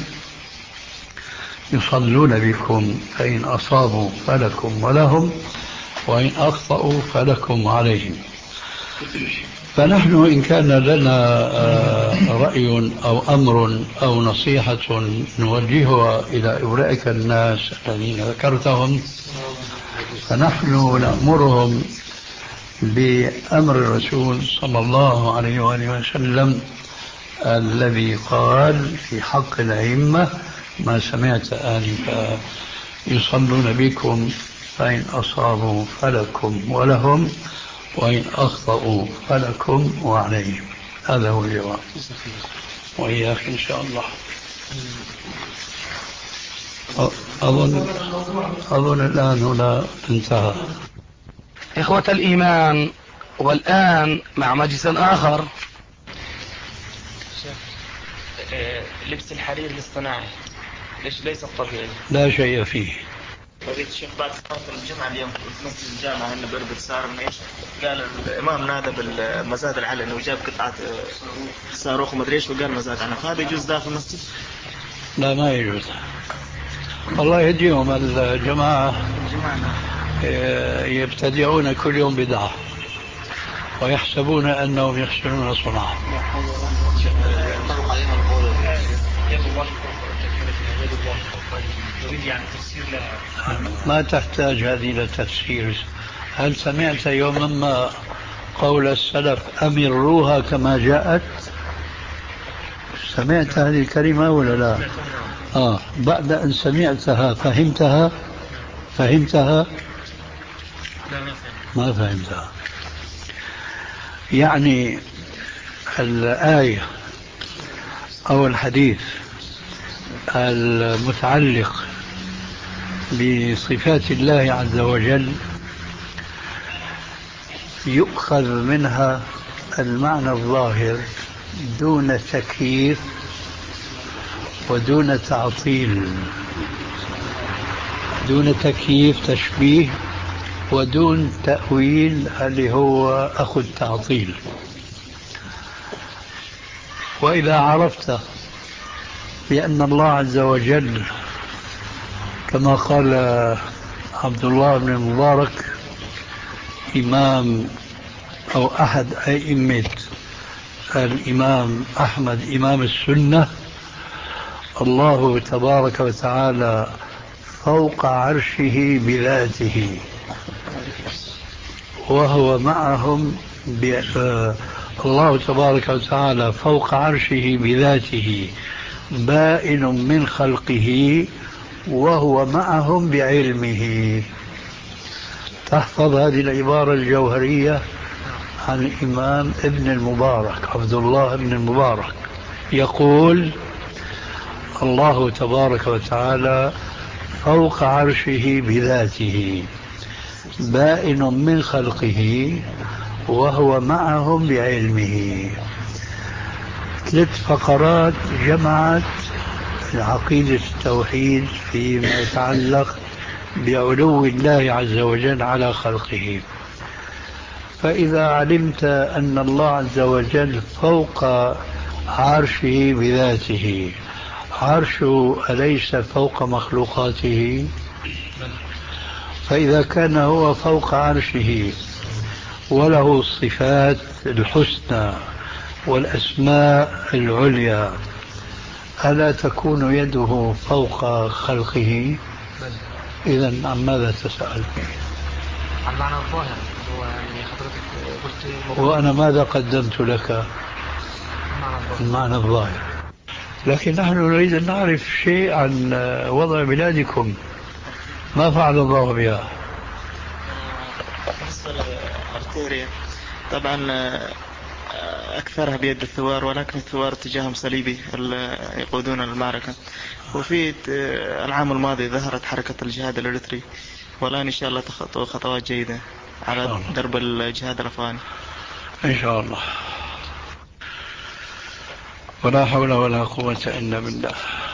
يصلون بكم فإن أصابوا فلكم ولهم وإن أخطأوا فلكم عليهم. فنحن إن كان لنا رأي أو أمر أو نصيحة نوجهها إلى أولئك الناس الذين ذكرتهم فنحن نأمرهم بأمر الرسول صلى الله عليه وآله وسلم الذي قال في حق الأئمة ما سمعت آنفا يصلون بكم فإن أصابوا فلكم ولهم وإن أخطأوا فلكم وعليهم. هذا هو الجواب. وإياك إن شاء الله. أظن أظن الآن هنا انتهى. إخوة الإيمان، والآن مع مجلس آخر. لبس الحرير الاصطناعي ليش ليس الطبيعي؟ لا شيء فيه. فضيلة الشيخ بعد صلاة الجمعة اليوم في مسجد الجامعة هنا بربط صار ايش؟ قال الإمام نادى بالمزاد العلني وجاب قطعة صاروخ ومدري ايش وقال مزاد عنه، فهذا يجوز داخل المسجد؟ لا ما يجوز. الله يهديهم الجماعة يبتدعون كل يوم بدعة ويحسبون أنهم يحسنون صنعا. ما تحتاج هذه لتفسير. هل سمعت يوما ما قول السلف أمروها كما جاءت؟ سمعت هذه الكلمة ولا لا؟ آه بعد أن سمعتها فهمتها فهمتها ما فهمتها. يعني الآية أو الحديث المتعلق بصفات الله عز وجل يؤخذ منها المعنى الظاهر دون تكييف ودون تعطيل، دون تكييف تشبيه ودون تأويل اللي هو أخذ تعطيل. وإذا عرفت بأن الله عز وجل كما قال عبد الله بن المبارك إمام أو أحد أئمة الإمام أحمد إمام السنة، الله تبارك وتعالى فوق عرشه بذاته وهو معهم ب... الله تبارك وتعالى فوق عرشه بذاته بائن من خلقه وهو معهم بعلمه. تحفظ هذه العبارة الجوهرية عن الإمام ابن المبارك عبد الله ابن المبارك، يقول: الله تبارك وتعالى فوق عرشه بذاته، بائن من خلقه وهو معهم بعلمه. ثلاث فقرات جمعت عقيدة التوحيد فيما يتعلق بعلو الله عز وجل على خلقه. فإذا علمت أن الله عز وجل فوق عرشه بذاته، عرشه أليس فوق مخلوقاته؟ فإذا كان هو فوق عرشه وله الصفات الحسنى والأسماء العليا، ألا تكون يده فوق خلقه؟ إذن عن ماذا تسأل؟ عن معنى الظاهر. هو يعني حضرتك قلت وأنا ماذا قدمت لك؟ المعنى الظاهر. لكن نحن نريد أن نعرف شيء عن وضع بلادكم، ما فعل الله بها؟ أرتيريا طبعا أكثرها بيد الثوار، ولكن الثوار اتجاههم صليبي يقودون المعركة. وفي العام الماضي ظهرت حركة الجهاد الإريتري، والآن إن شاء الله تخطو خطوات جيدة على درب الجهاد الأفغاني إن شاء الله. ولا حول ولا قوة إلا بالله.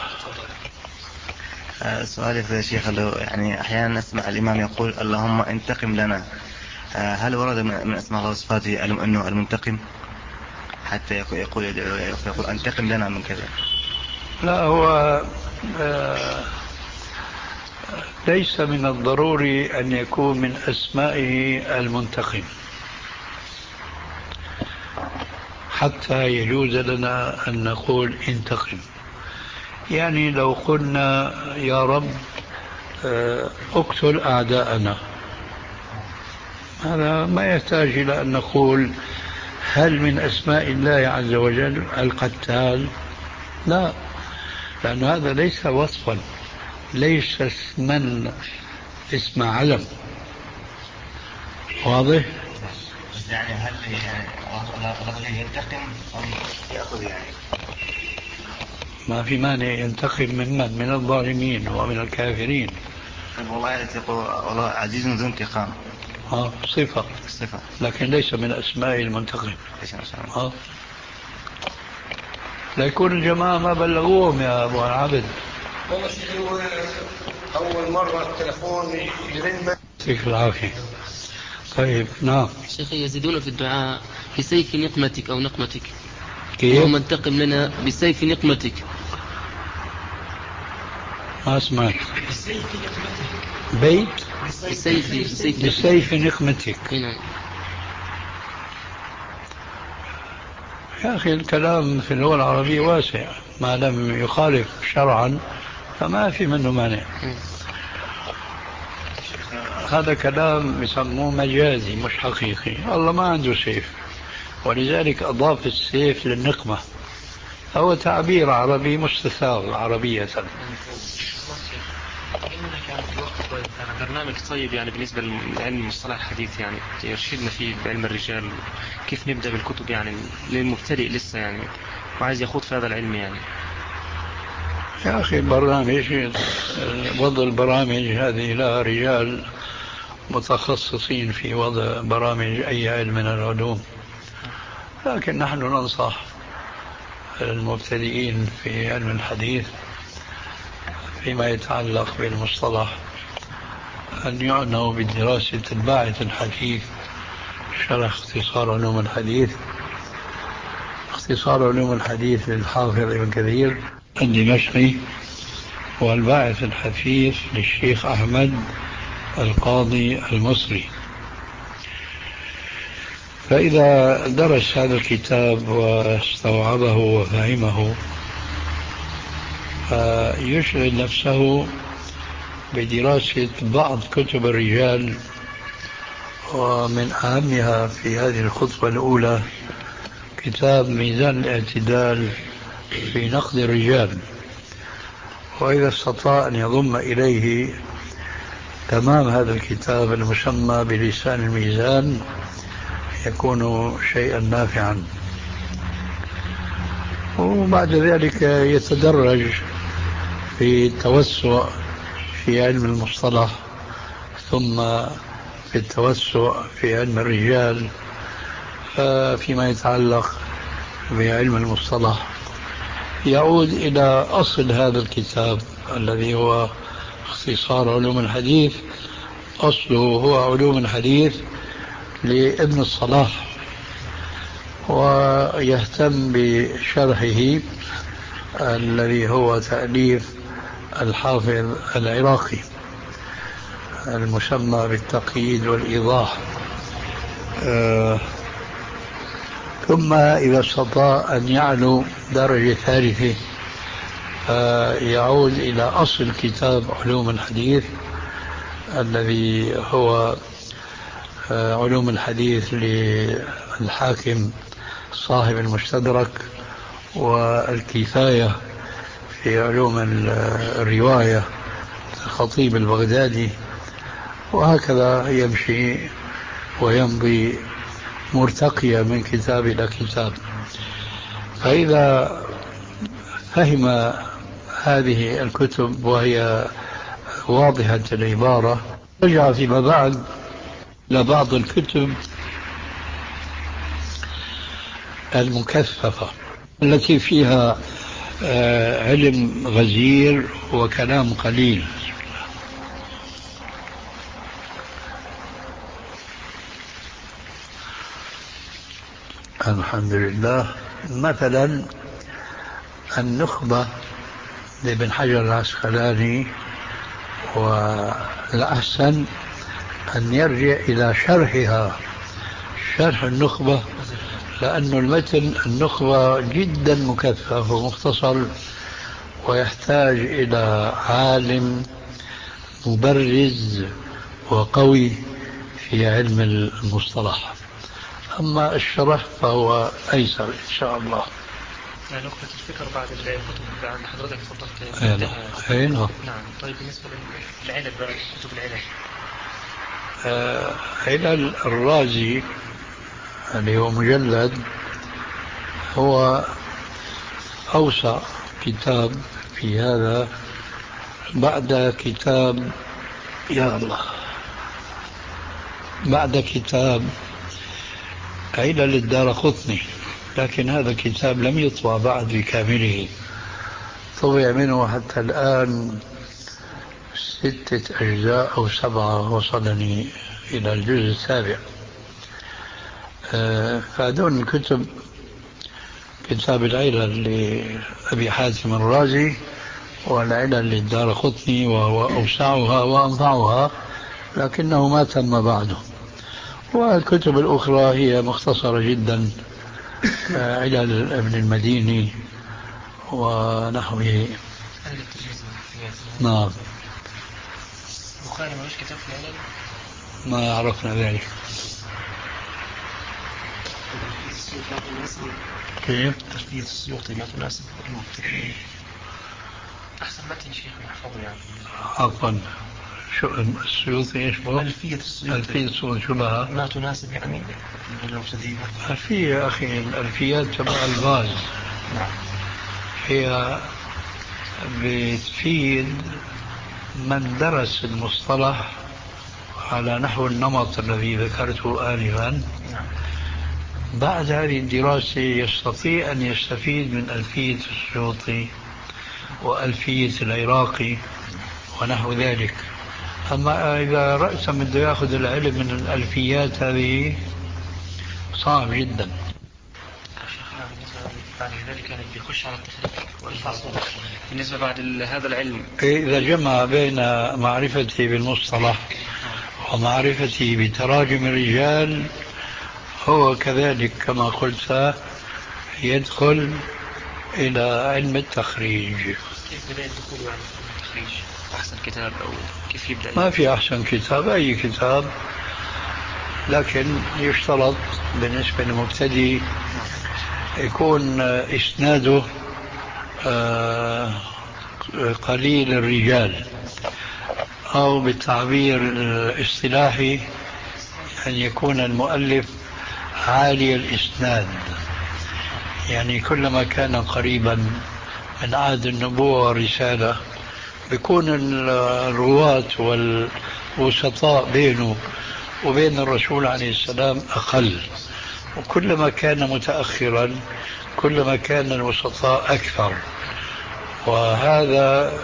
سؤالي يا شيخ، يعني أحيانا نسمع الإمام يقول اللهم انتقم لنا، هل ورد من أسماء الله وصفاته أنه المنتقم حتى يقول يقول, يقول انتقم لنا من كذا؟ لا، هو ليس من الضروري أن يكون من أسمائه المنتقم حتى يجوز لنا أن نقول انتقم. يعني لو قلنا يا رب اقتل أعداءنا، هذا ما يحتاج إلى أن نقول هل من أسماء الله عز وجل القتال؟ لا، لأن هذا ليس وصفا، ليس اسما، اسم علم. واضح؟ يعني هل يعني الله ينتقم أو يأخذ؟ يعني ما في مانع ينتقم من من من الظالمين ومن الكافرين. والله يقول والله عزيز ذو انتقام. اه صفة صفة، لكن ليس من أسماء المنتقم. اه لا يكون الجماعة ما بلغوهم يا أبو العبد. والله شيخي أول مرة التلفون يرن. يعطيك العافية. طيب نعم شيخي، يزيدون في الدعاء بسيف نقمتك أو نقمتك. كيف؟ اللهم انتقم لنا بسيف نقمتك. ما سمعت. بيت بسيف بسيف, بسيف نقمتك. نعم. يا أخي الكلام في اللغة العربية واسع، ما لم يخالف شرعا فما في منه مانع. هذا كلام يسموه مجازي مش حقيقي. الله ما عنده سيف، ولذلك أضاف السيف للنقمة. هو تعبير عربي مستثار عربية. برنامج طيب يعني بالنسبة لعلم المصطلح الحديث، يعني يرشدنا فيه بعلم الرجال، كيف نبدأ بالكتب يعني للمبتدئ لسه يعني وعايز يخوض في هذا العلم. يعني يا أخي برامج، وضع البرامج هذه لها رجال متخصصين في وضع برامج أي علم من العلوم، لكن نحن ننصح المبتدئين في علم الحديث فيما يتعلق بالمصطلح أن يعنوا بدراسة الباعث الحديث، شرح اختصار علوم الحديث، اختصار علوم الحديث للحافظ ابن كثير الدمشقي، والباعث الحديث للشيخ أحمد القاضي المصري. فإذا درس هذا الكتاب واستوعبه وفهمه فيشغل نفسه بدراسة بعض كتب الرجال، ومن أهمها في هذه الخطوة الأولى كتاب ميزان الاعتدال في نقد الرجال، وإذا استطاع أن يضم إليه تمام هذا الكتاب المسمى بلسان الميزان يكون شيئا نافعا. وبعد ذلك يتدرج في التوسع في علم المصطلح، ثم في التوسع في علم الرجال. فيما يتعلق بعلم المصطلح يعود إلى أصل هذا الكتاب الذي هو اختصار علوم الحديث. أصله هو علوم الحديث لابن الصلاح، ويهتم بشرحه الذي هو تأليف الحافظ العراقي المسمى بالتقييد والإيضاح. آه ثم إذا استطاع أن يعلو درجة ثالثة يعود إلى أصل كتاب علوم الحديث الذي هو علوم الحديث للحاكم صاحب المستدرك، والكفاية في علوم الرواية الخطيب البغدادي، وهكذا يمشي ويمضي مرتقية من كتاب إلى كتاب. فإذا فهم هذه الكتب وهي واضحة العبارة رجع فيما بعد لبعض الكتب المكثفة التي فيها علم غزير وكلام قليل. الحمد لله. مثلا النخبة لابن حجر العسقلاني، والأحسن أن يرجع إلى شرحها، شرح النخبة، لأن المتن النخبة جدا مكثف ومختصر ويحتاج إلى عالم مبرز وقوي في علم المصطلح. أما الشرح فهو أيسر إن شاء الله. نقطة الفكر بعد الكتب بعد حضرتك تفضلت. أي نعم. نعم. طيب بالنسبة للعلل بقى كتب العلل. آه علل الرازي اللي هو مجلد هو أوسع كتاب في هذا بعد كتاب يا الله بعد كتاب علل الدارقطني، لكن هذا الكتاب لم يطبع بعد بكامله، طبع منه حتى الآن ستة أجزاء أو سبعة، وصلني إلى الجزء السابع. فهذول الكتب كتاب العلل لأبي حاتم الرازي والعلل للدارقطني، وهو أوسعها وأنفعها لكنه ما تم بعده. والكتب الأخرى هي مختصرة جدا، علل ابن المديني ونحوه. نعم. البخاري ملوش كتاب في العلل؟ ما عرفنا ذلك. كيف؟ تسمية السيوطي ما تناسب أحسن متن شيخ محفوظ يعني. عفوا شو السيوطي ايش بو؟ ألفية السيوطي. ألفية السيوطي شو بها؟ ما تناسب يعني ألفية يا أخي، الألفيات تبع الغاز. نعم. هي بتفيد من درس المصطلح على نحو النمط الذي ذكرته آنفا. نعم. بعد هذه الدراسة يستطيع أن يستفيد من ألفية السيوطي وألفية العراقي ونحو ذلك. أما إذا رأسا بده يأخذ العلم من الألفيات هذه صعب جدا. بعد ذلك كان بيخش على التخريج والفصل. بالنسبة بعد هذا العلم إذا جمع بين معرفتي بالمصطلح ومعرفتي بتراجم الرجال هو كذلك كما قلت يدخل إلى علم التخريج. كيف بدأ الدخول يعني في التخريج؟ أحسن كتاب أو كيف يبدأ؟ ما في أحسن كتاب، أي كتاب، لكن يشترط بالنسبة للمبتدئ يكون إسناده قليل الرجال، أو بالتعبير الاصطلاحي أن يكون المؤلف عالي الإسناد، يعني كلما كان قريبا من عهد النبوة والرسالة بيكون الرواة والوسطاء بينه وبين الرسول عليه السلام أقل، وكلما كان متأخرا كلما كان الوسطاء أكثر، وهذا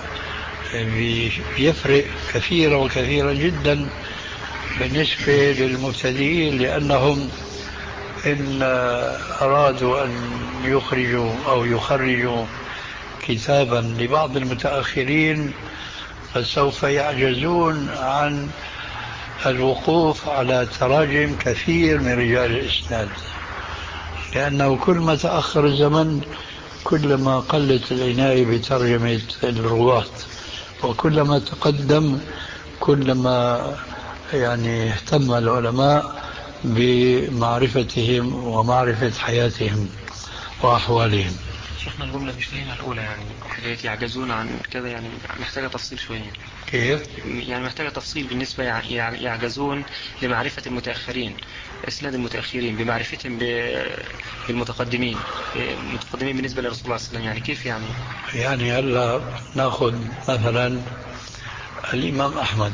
يفرق كثيرا وكثيرا جدا بالنسبة للمبتدئين، لأنهم إن أرادوا أن يخرجوا أو يخرجوا كتابا لبعض المتأخرين فسوف يعجزون عن الوقوف على تراجم كثير من رجال الإسناد، لأنه كل ما تأخر الزمن كلما قلت العناية بترجمة الرواة، وكلما تقدم كلما يعني اهتم العلماء بمعرفتهم ومعرفة حياتهم وأحوالهم. شيخنا الجملة مش فاهمها الأولى، يعني حاجات يعجزون عن كذا، يعني محتاجة تفصيل شوية. كيف؟ يعني محتاجة تفصيل بالنسبة يعجزون لمعرفة المتأخرين، إسناد المتأخرين بمعرفتهم بالمتقدمين، المتقدمين بالنسبة لرسول الله صلى الله عليه وسلم، يعني كيف يعني؟ يعني هلا ناخذ مثلا الإمام أحمد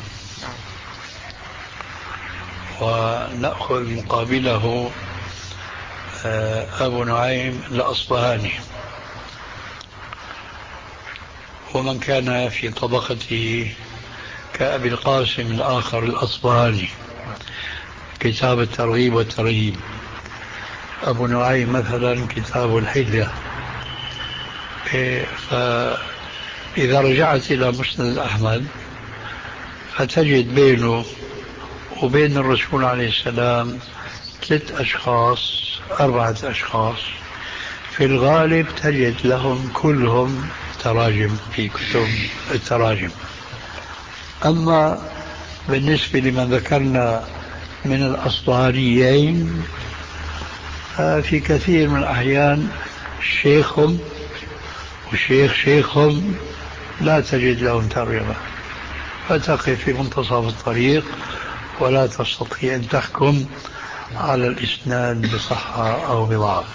ونأخذ مقابله أبو نعيم الأصبهاني ومن كان في طبقته كأبي القاسم الآخر الأصبهاني، كتاب الترغيب والترهيب. أبو نعيم مثلا كتاب الحلية. فإذا رجعت إلى مسند أحمد فتجد بينه وبين الرسول عليه السلام ثلاث أشخاص أربعة أشخاص في الغالب تجد لهم كلهم تراجم في كتب التراجم. أما بالنسبة لمن ذكرنا من الأصبهانيين في كثير من الأحيان شيخهم وشيخ شيخهم لا تجد لهم ترجمة، فتقف في منتصف الطريق ولا تستطيع أن تحكم على الإسناد بصحة أو بضعف.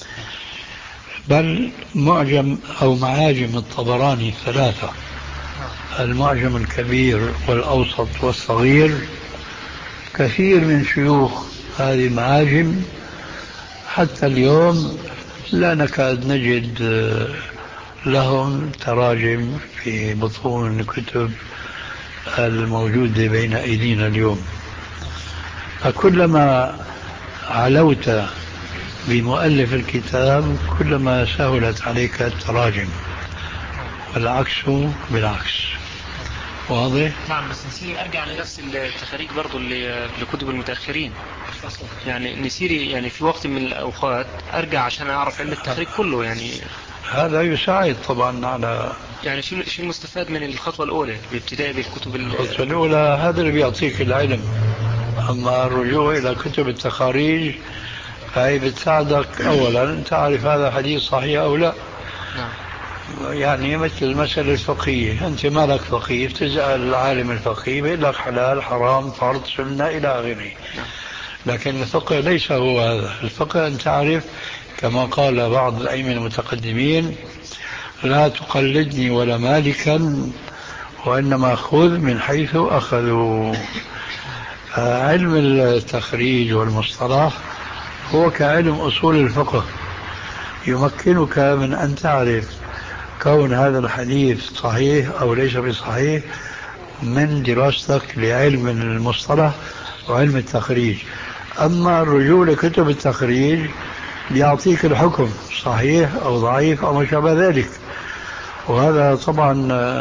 بل معجم أو معاجم الطبراني الثلاثة، المعجم الكبير والأوسط والصغير، كثير من شيوخ هذه المعاجم حتى اليوم لا نكاد نجد لهم تراجم في بطون الكتب الموجودة بين أيدينا اليوم. فكلما علوت بمؤلف الكتاب كلما سهلت عليك التراجم، والعكس بالعكس. واضح؟ نعم. بس نسيري أرجع لنفس التخاريج برضو لكتب المتأخرين، يعني نسيري يعني في وقت من الأوقات أرجع عشان أعرف علم التخريج كله، يعني هذا يساعد طبعا على يعني شو شو المستفاد من الخطوة الأولى بابتداء بالكتب الخطوة الأولى. هذا اللي بيعطيك العلم. أما الرجوع إلى كتب التخاريج فهي بتساعدك أولا تعرف هذا حديث صحيح أو لا. نعم. يعني مثل المسألة الفقهية، أنت مالك فقيه تسأل العالم الفقيه بيقول لك حلال حرام فرض سنة إلى آخره. لكن الفقه ليس هو هذا. الفقه أن تعرف كما قال بعض الأئمة المتقدمين: لا تقلدني ولا مالكا وإنما خذ من حيث أخذوا. علم التخريج والمصطلح هو كعلم أصول الفقه، يمكنك من أن تعرف كون هذا الحديث صحيح أو ليس بصحيح من دراستك لعلم المصطلح وعلم التخريج. أما الرجوع لكتب التخريج يعطيك الحكم صحيح أو ضعيف أو ما شابه ذلك. وهذا طبعا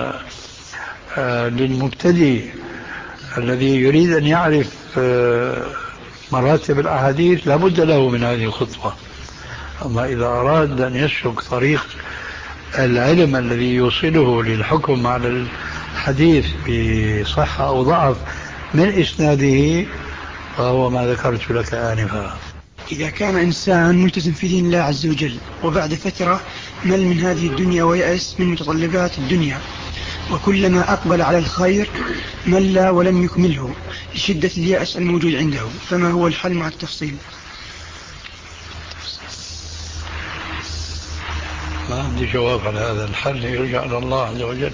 للمبتدئ الذي يريد أن يعرف مراتب الأحاديث لابد له من هذه الخطوة. أما إذا أراد أن يسلك طريق العلم الذي يوصله للحكم على الحديث بصحة أو ضعف من إسناده فهو ما ذكرت لك آنفا. إذا كان إنسان ملتزم في دين الله عز وجل وبعد فترة مل من هذه الدنيا ويأس من متطلبات الدنيا، وكلما أقبل على الخير مل ولم يكمله لشدة اليأس الموجود عنده، فما هو الحل مع التفصيل؟ ما عندي جواب على هذا. الحل يرجع إلى الله عز وجل.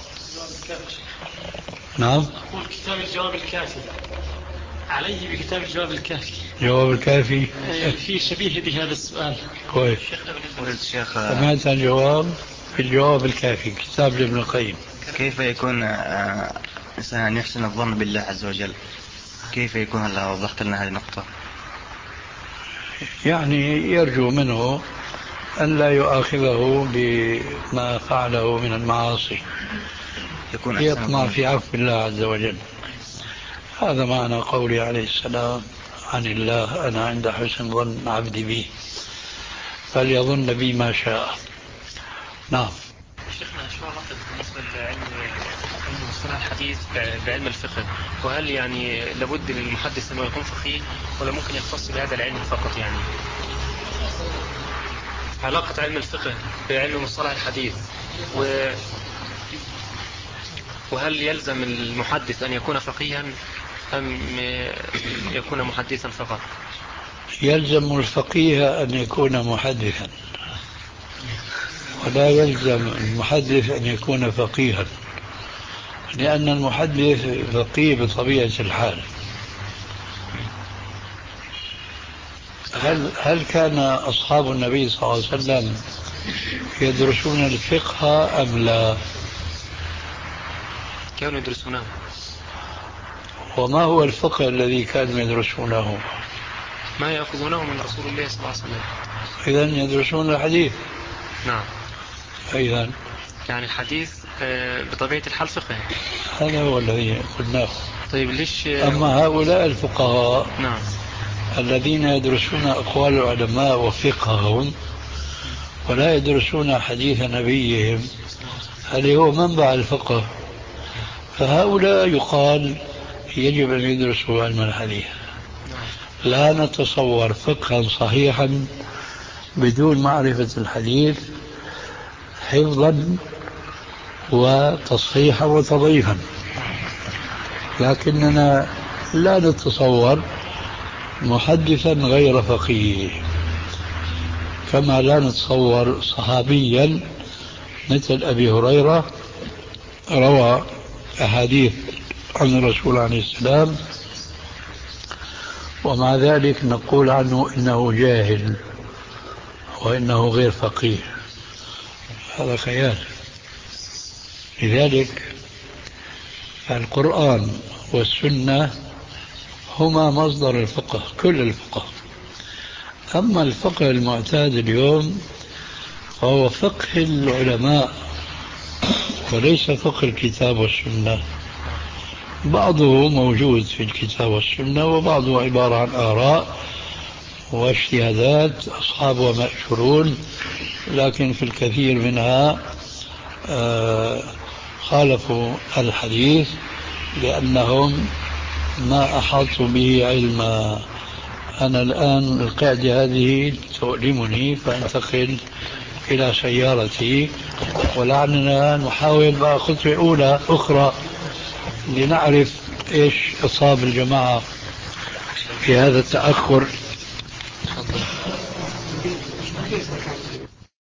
نعم. أقول كتاب الجواب الكافي، عليه بكتاب الجواب الكافي. جواب الكافي في شبيه بهذا السؤال. كويس. سمعت الجواب في الجواب الكافي، كتاب لابن القيم. كيف يكون إنسان يحسن الظن بالله عز وجل؟ كيف يكون؟ هلا وضحت لنا هذه النقطة. يعني يرجو منه أن لا يؤاخذه بما فعله من المعاصي، يكون يطمع في عفو الله عز وجل. هذا معنى قولي عليه السلام عن الله: أنا عند حسن ظن عبدي بي فليظن بي ما شاء. نعم. شيخنا شو علاقة بالنسبة لعلم علم مصطلح الحديث بعلم الفقه؟ وهل يعني لابد للمحدث أنه يكون فقيه ولا ممكن يختص بهذا العلم فقط؟ يعني علاقة علم الفقه بعلم مصطلح الحديث، و... وهل يلزم المحدث أن يكون فقيها أم يكون محدثا فقط؟ يلزم الفقيه أن يكون محدثا، ولا يلزم المحدث أن يكون فقيها، لأن المحدث فقيه بطبيعة الحال. هل هل كان أصحاب النبي صلى الله عليه وسلم يدرسون الفقه أم لا؟ كانوا يدرسونه. وما هو الفقه الذي كانوا يدرسونه؟ ما يأخذونه من رسول الله صلى الله عليه وسلم. إذن يدرسون الحديث. نعم. إذن يعني الحديث بطبيعة الحال فقه. هذا هو الذي قلناه. طيب ليش؟ أما هؤلاء الفقهاء نعم الذين يدرسون أقوال العلماء وفقههم ولا يدرسون حديث نبيهم، هل هو منبع الفقه؟ فهؤلاء يقال يجب أن يدرسوا علم الحديث. لا نتصور فقها صحيحا بدون معرفة الحديث حفظا وتصحيحا وتضعيفا، لكننا لا نتصور محدثا غير فقيه، كما لا نتصور صحابيا مثل أبي هريرة روى أحاديث عن الرسول عليه السلام ومع ذلك نقول عنه إنه جاهل وإنه غير فقيه. هذا خيال. لذلك القرآن والسنة هما مصدر الفقه، كل الفقه. أما الفقه المعتاد اليوم فهو فقه العلماء وليس فقه الكتاب والسنة. بعضه موجود في الكتاب والسنة وبعضه عبارة عن آراء واجتهادات أصحابها مأجورون، لكن في الكثير منها خالفوا الحديث لأنهم ما أحاطوا به علما. أنا الآن القاعدة هذه تؤلمني فأنتقل إلى سيارتي، ولعلنا نحاول بقى خطوة أولى أخرى لنعرف إيش أصاب الجماعة في هذا التأخر.